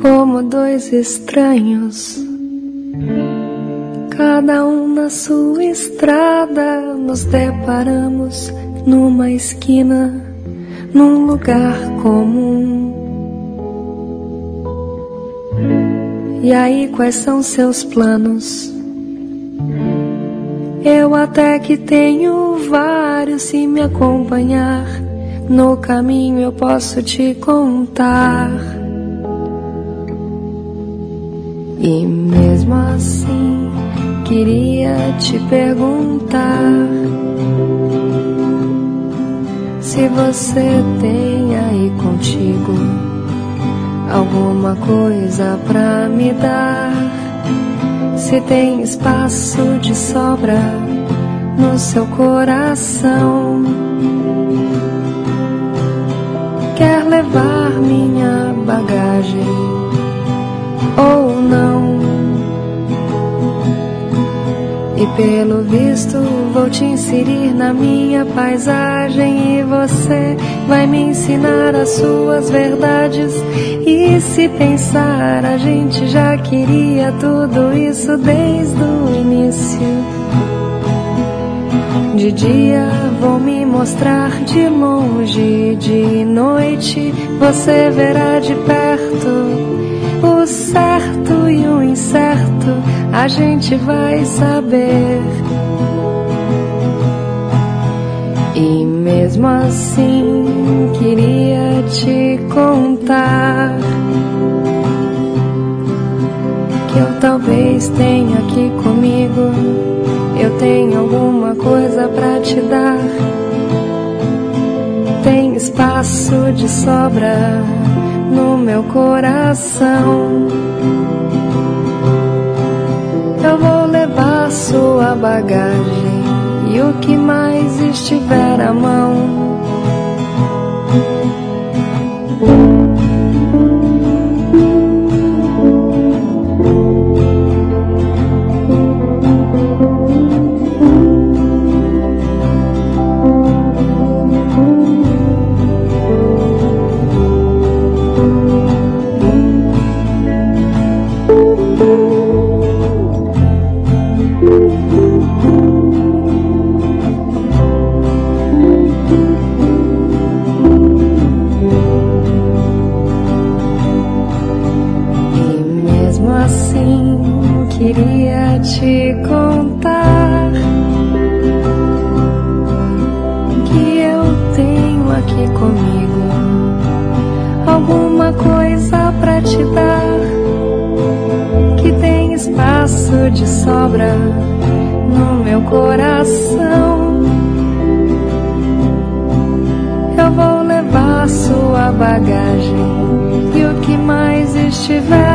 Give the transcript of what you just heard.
como dois estranhos, cada um na sua estrada, nos deparamos numa esquina, num lugar comum. E aí, quais são seus planos? Eu até que tenho vários, se me acompanhar no caminho eu posso te contar. E mesmo assim queria te perguntar se você tem aí contigo alguma coisa pra me dar, se tem espaço de sobra no seu coração. Quer levar minha bagagem ou não? E pelo visto vou te inserir na minha paisagem, e você vai me ensinar as suas verdades. E se pensar, a gente já queria tudo isso desde o início. De dia vou me mostrar de longe, de noite você verá de perto. O certo e o incerto a gente vai saber. E mesmo assim queria te contar que eu talvez tenha aqui comigo, eu tenho alguma coisa pra te dar. Tem espaço de sobra no meu coração. Eu vou levar sua bagagem e o que mais estiver à mão. Queria te contar que eu tenho aqui comigo alguma coisa pra te dar, que tem espaço de sobra no meu coração. Eu vou levar sua bagagem e o que mais estiver